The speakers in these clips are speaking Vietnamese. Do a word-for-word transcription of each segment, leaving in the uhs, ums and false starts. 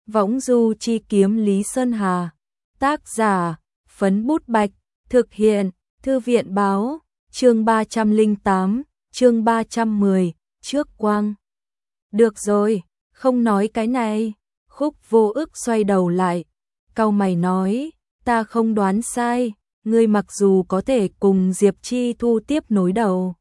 Võng du chi kiếm Lý Sơn Hà. Tác giả, Phấn Bút Bạch. Thực hiện, Thư viện Báo. Chương ba trăm lẻ tám, chương ba trăm mười, trước quang. Được rồi, không nói cái này. Khúc Vô Ức xoay đầu lại, cau mày nói, ta không đoán sai, ngươi mặc dù có thể cùng Diệp Chi Thu tiếp nối đầu,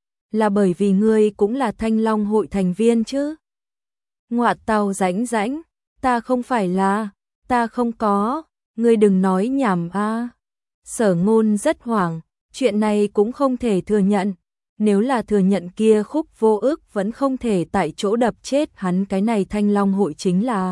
là bởi vì ngươi cũng là Thanh Long hội thành viên chứ? Ngoạ tào rãnh rãnh, ta không phải là, ta không có, ngươi đừng nói nhảm a. Sở Ngôn rất hoảng, chuyện này cũng không thể thừa nhận, nếu là thừa nhận kia Khúc Vô Ức vẫn không thể tại chỗ đập chết hắn, cái này Thanh Long hội chính là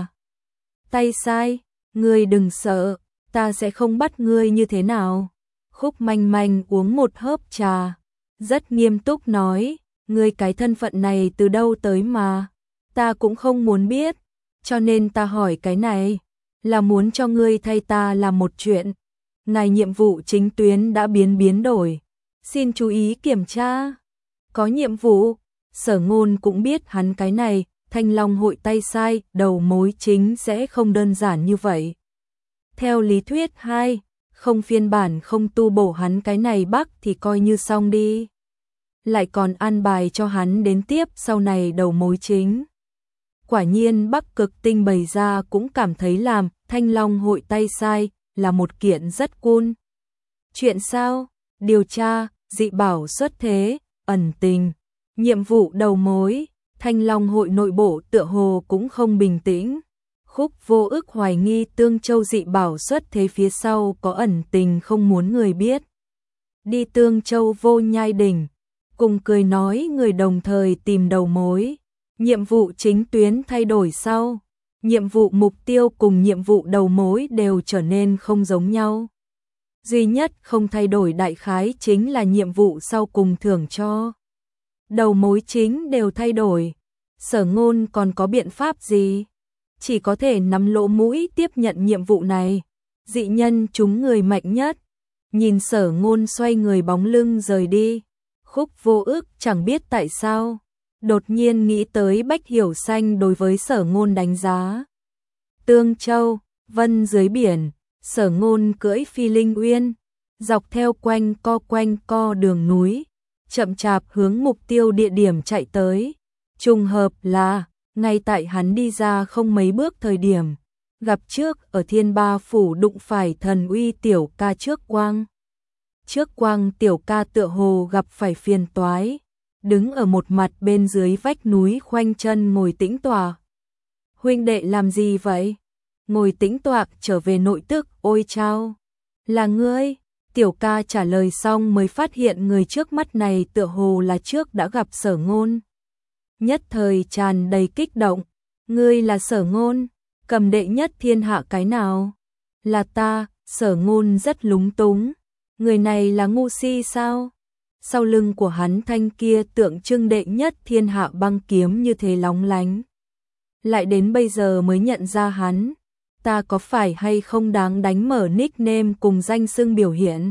tay sai, ngươi đừng sợ, ta sẽ không bắt ngươi như thế nào. Khúc Manh Manh uống một hớp trà, rất nghiêm túc nói, ngươi cái thân phận này từ đâu tới mà, ta cũng không muốn biết, cho nên ta hỏi cái này, là muốn cho ngươi thay ta làm một chuyện. Ngài nhiệm vụ chính tuyến đã biến biến đổi, xin chú ý kiểm tra. Có nhiệm vụ, Sở Ngôn cũng biết hắn cái này, Thanh Long hội tay sai, đầu mối chính sẽ không đơn giản như vậy. Theo lý thuyết hai, không phiên bản không tu bổ hắn cái này bắc thì coi như xong đi. Lại còn an bài cho hắn đến tiếp sau này đầu mối chính. Quả nhiên Bắc Cực Tinh bày ra cũng cảm thấy làm Thanh Long hội tay sai là một kiện rất cool. Chuyện sao? Điều tra, dị bảo xuất thế, ẩn tình, nhiệm vụ đầu mối, Thanh Long hội nội bộ tựa hồ cũng không bình tĩnh. Khúc Vô Ức hoài nghi Tương Châu dị bảo xuất thế phía sau có ẩn tình không muốn người biết. Đi Tương Châu Vô Nhai Đỉnh, cùng cười nói người đồng thời tìm đầu mối. Nhiệm vụ chính tuyến thay đổi sau, nhiệm vụ mục tiêu cùng nhiệm vụ đầu mối đều trở nên không giống nhau. Duy nhất không thay đổi đại khái chính là nhiệm vụ sau cùng thưởng cho. Đầu mối chính đều thay đổi. Sở Ngôn còn có biện pháp gì? Chỉ có thể nắm lỗ mũi tiếp nhận nhiệm vụ này. Dị nhân chúng người mạnh nhất. Nhìn Sở Ngôn xoay người bóng lưng rời đi. Khúc Vô Ức chẳng biết tại sao, đột nhiên nghĩ tới Bách Hiểu Xanh đối với Sở Ngôn đánh giá. Tương Châu, vân dưới biển, Sở Ngôn cưỡi Phi Linh Uyên, dọc theo quanh co quanh co đường núi, chậm chạp hướng mục tiêu địa điểm chạy tới. Trùng hợp là, ngay tại hắn đi ra không mấy bước thời điểm, gặp trước ở Thiên Ba Phủ đụng phải Thần Uy tiểu ca Trước Quang. Trước Quang tiểu ca tựa hồ gặp phải phiền toái, đứng ở một mặt bên dưới vách núi khoanh chân ngồi tĩnh tọa. Huynh đệ làm gì vậy? Ngồi tĩnh tọa trở về nội tức, ôi chao. Là ngươi? Tiểu ca trả lời xong mới phát hiện người trước mắt này tựa hồ là trước đã gặp Sở Ngôn. Nhất thời tràn đầy kích động. Ngươi là Sở Ngôn? Cầm đệ nhất thiên hạ cái nào? Là ta. Sở Ngôn rất lúng túng. Người này là ngu si sao? Sau lưng của hắn thanh kia tượng trưng đệ nhất thiên hạ băng kiếm như thế lóng lánh. Lại đến bây giờ mới nhận ra hắn. Ta có phải hay không đáng đánh mở nickname cùng danh xưng biểu hiện?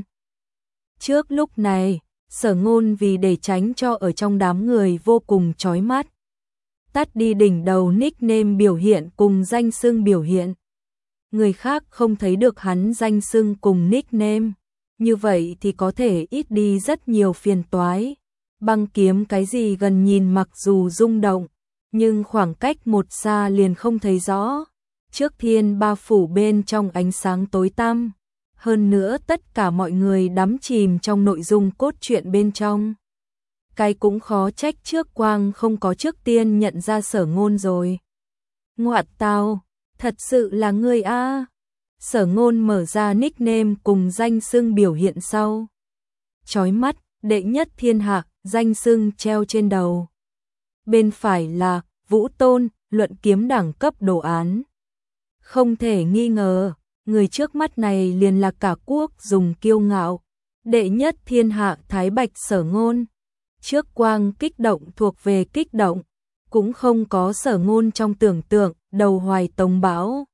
Trước lúc này, Sở Ngôn vì để tránh cho ở trong đám người vô cùng chói mắt, tắt đi đỉnh đầu nickname biểu hiện cùng danh xưng biểu hiện. Người khác không thấy được hắn danh xưng cùng nickname. Như vậy thì có thể ít đi rất nhiều phiền toái. Băng kiếm cái gì gần nhìn mặc dù rung động, nhưng khoảng cách một xa liền không thấy rõ. Trước Thiên Ba Phủ bên trong ánh sáng tối tăm, hơn nữa tất cả mọi người đắm chìm trong nội dung cốt truyện bên trong. Cái cũng khó trách Trước Quang không có trước tiên nhận ra Sở Ngôn rồi. Ngoạ tào, thật sự là ngươi a. Sở Ngôn mở ra nickname cùng danh xưng biểu hiện sau. Chói mắt, đệ nhất thiên hạ, danh xưng treo trên đầu. Bên phải là Vũ Tôn, luận kiếm đẳng cấp đồ án. Không thể nghi ngờ, người trước mắt này liền là cả quốc dùng kiêu ngạo. Đệ nhất thiên hạ Thái Bạch Sở Ngôn. Trước Quang kích động thuộc về kích động, cũng không có Sở Ngôn trong tưởng tượng, đầu hoài tống bão.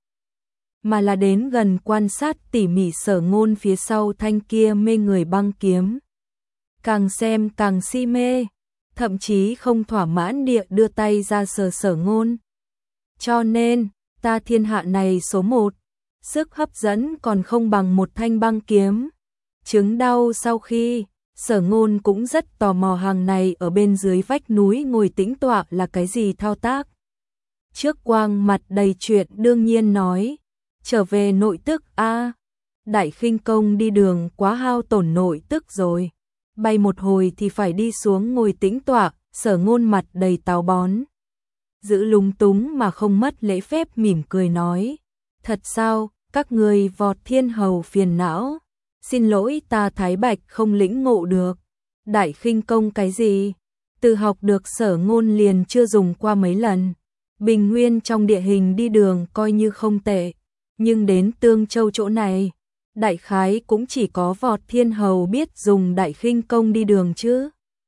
Mà là đến gần quan sát tỉ mỉ Sở Ngôn phía sau thanh kia mê người băng kiếm. Càng xem càng si mê, thậm chí không thỏa mãn địa đưa tay ra sờ Sở Ngôn. Cho nên, ta thiên hạ này số một, sức hấp dẫn còn không bằng một thanh băng kiếm. Chứng đau sau khi, Sở Ngôn cũng rất tò mò hàng này ở bên dưới vách núi ngồi tĩnh tọa là cái gì thao tác. Trước Quang mặt đầy chuyện đương nhiên nói, trở về nội tức a, đại khinh công đi đường quá hao tổn nội tức rồi. Bay một hồi thì phải đi xuống ngồi tĩnh tọa. Sở Ngôn mặt đầy táo bón, giữ lúng túng mà không mất lễ phép mỉm cười nói, thật sao, các người vọt thiên hầu phiền não, xin lỗi ta Thái Bạch không lĩnh ngộ được, đại khinh công cái gì, từ học được Sở Ngôn liền chưa dùng qua mấy lần, bình nguyên trong địa hình đi đường coi như không tệ, nhưng đến Tương Châu chỗ này, đại khái cũng chỉ có vọt thiên hầu biết dùng đại khinh công đi đường chứ.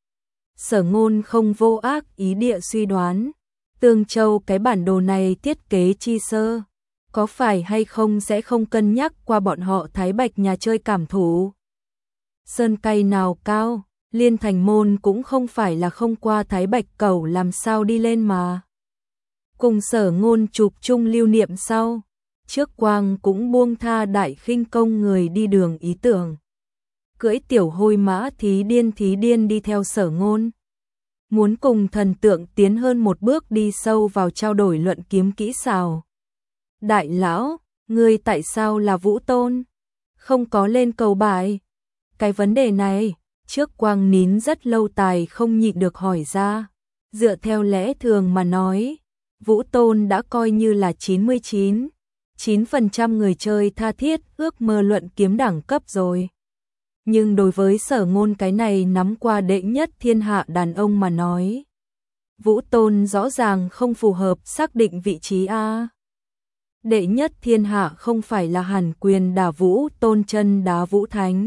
Sở Ngôn không vô ác ý địa suy đoán, Tương Châu cái bản đồ này thiết kế chi sơ, có phải hay không sẽ không cân nhắc qua bọn họ Thái Bạch nhà chơi cảm thủ. Sơn cây nào cao, Liên Thành Môn cũng không phải là không qua Thái Bạch cầu làm sao đi lên mà. Cùng Sở Ngôn chụp chung lưu niệm sau, trước Quang cũng buông tha đại khinh công người đi đường ý tưởng. Cưỡi tiểu hôi mã thí điên thí điên đi theo Sở Ngôn. Muốn cùng thần tượng tiến hơn một bước đi sâu vào trao đổi luận kiếm kỹ xảo. Đại lão, ngươi tại sao là Vũ Tôn? Không có lên cầu bài. Cái vấn đề này, trước Quang nín rất lâu tài không nhịn được hỏi ra. Dựa theo lẽ thường mà nói, Vũ Tôn đã coi như là chín mươi chín, chín phần trăm người chơi tha thiết ước mơ luận kiếm đẳng cấp rồi. Nhưng đối với Sở Ngôn cái này nắm qua đệ nhất thiên hạ đàn ông mà nói, Vũ Tôn rõ ràng không phù hợp xác định vị trí a. Đệ nhất thiên hạ không phải là Hàn Quyền đả Vũ Tôn chân đá Vũ Thánh.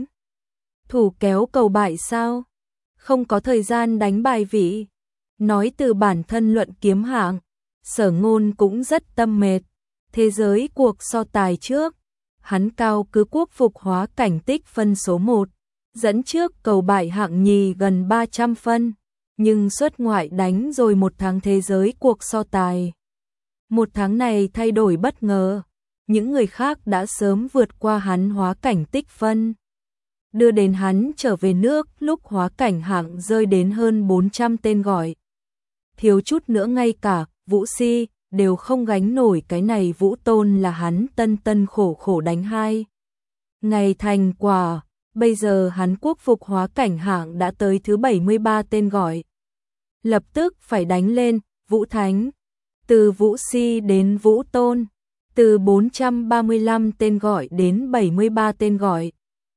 Thủ kéo cầu bại sao? Không có thời gian đánh bài vị. Nói từ bản thân luận kiếm hạng, Sở Ngôn cũng rất tâm mệt. Thế giới cuộc so tài trước, hắn cao cứ quốc phục hóa cảnh tích phân số một, dẫn trước cầu bại hạng nhì gần ba trăm phân, nhưng xuất ngoại đánh rồi một tháng thế giới cuộc so tài. Một tháng này thay đổi bất ngờ, những người khác đã sớm vượt qua hắn hóa cảnh tích phân, đưa đến hắn trở về nước lúc hóa cảnh hạng rơi đến hơn bốn trăm tên gọi. Thiếu chút nữa ngay cả Vũ Si đều không gánh nổi cái này. Vũ Tôn là hắn tân tân khổ khổ đánh hai ngày thành quả, bây giờ hắn quốc phục hóa cảnh hạng đã tới thứ bảy mươi ba tên gọi. Lập tức phải đánh lên, Vũ Thánh, từ Vũ Si đến Vũ Tôn, từ bốn trăm ba mươi lăm tên gọi đến bảy mươi ba tên gọi.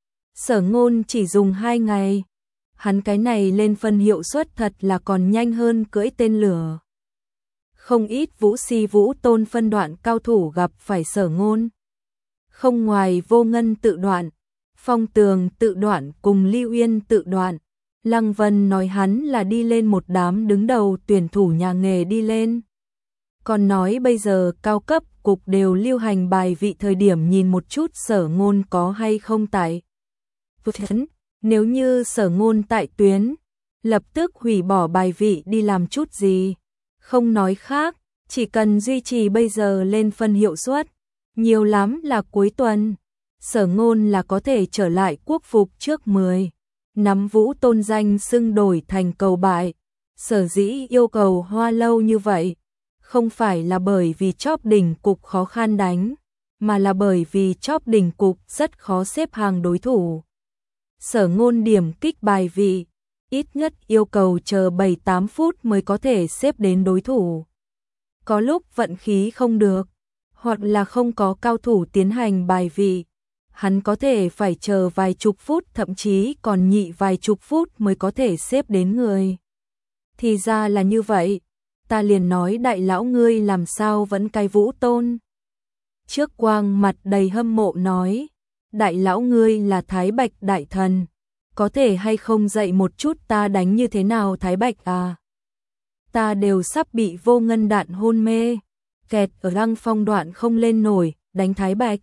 Sở Ngôn chỉ dùng hai ngày, hắn cái này lên phân hiệu suất thật là còn nhanh hơn cưỡi tên lửa. Không ít Vũ Si Vũ Tôn phân đoạn cao thủ gặp phải Sở Ngôn. Không ngoài Vô Ngân tự đoạn, Phong Tường tự đoạn cùng Lưu Uyên tự đoạn, Lăng Vân nói hắn là đi lên một đám đứng đầu tuyển thủ nhà nghề đi lên. Còn nói bây giờ cao cấp cục đều lưu hành bài vị thời điểm nhìn một chút Sở Ngôn có hay không tại tuyến. Nếu như Sở Ngôn tại tuyến, lập tức hủy bỏ bài vị đi làm chút gì. Không nói khác, chỉ cần duy trì bây giờ lên phân hiệu suất, nhiều lắm là cuối tuần, Sở Ngôn là có thể trở lại quốc phục trước mười. Nắm Vũ Tôn danh xưng đổi thành cầu bại, sở dĩ yêu cầu hoa lâu như vậy, không phải là bởi vì chóp đỉnh cục khó khăn đánh, mà là bởi vì chóp đỉnh cục rất khó xếp hàng đối thủ. Sở Ngôn điểm kích bài vị, ít nhất yêu cầu chờ bảy tám phút mới có thể xếp đến đối thủ. Có lúc vận khí không được, hoặc là không có cao thủ tiến hành bài vị, hắn có thể phải chờ vài chục phút thậm chí còn nhị vài chục phút mới có thể xếp đến người. Thì ra là như vậy, ta liền nói đại lão ngươi làm sao vẫn cai Vũ Tôn. Trước Quang mặt đầy hâm mộ nói, đại lão ngươi là Thái Bạch đại thần, có thể hay không dạy một chút ta đánh như thế nào Thái Bạch à? Ta đều sắp bị Vô Ngân đạn hôn mê, kẹt ở Lăng Phong đoạn không lên nổi, đánh Thái Bạch.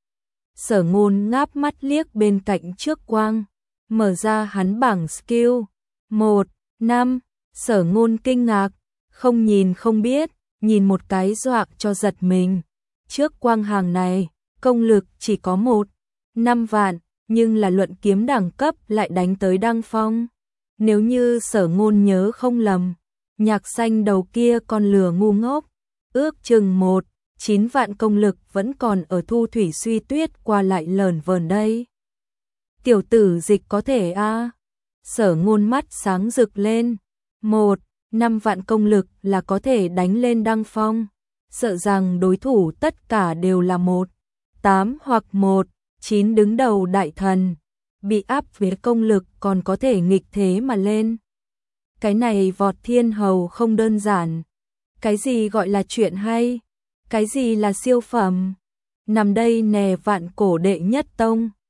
Sở Ngôn ngáp mắt liếc bên cạnh trước Quang, mở ra hắn bảng skill. một, năm, Sở Ngôn kinh ngạc, không nhìn không biết, nhìn một cái dọa cho giật mình, trước quang hàng này, công lực chỉ có một, năm vạn, nhưng là luận kiếm đẳng cấp lại đánh tới đăng phong. Nếu như Sở Ngôn nhớ không lầm, Nhạc Xanh đầu kia con lừa ngu ngốc, ước chừng một, chín vạn công lực vẫn còn ở Thu Thủy Suy Tuyết qua lại lởn vởn đây. Tiểu tử Dịch có thể a? À? Sở Ngôn mắt sáng rực lên, một, năm vạn công lực là có thể đánh lên đăng phong, sợ rằng đối thủ tất cả đều là một, tám hoặc một, chín đứng đầu đại thần, bị áp về công lực còn có thể nghịch thế mà lên. Cái này vọt thiên hầu không đơn giản. Cái gì gọi là chuyện hay? Cái gì là siêu phẩm? Nằm đây nè vạn cổ đệ nhất tông.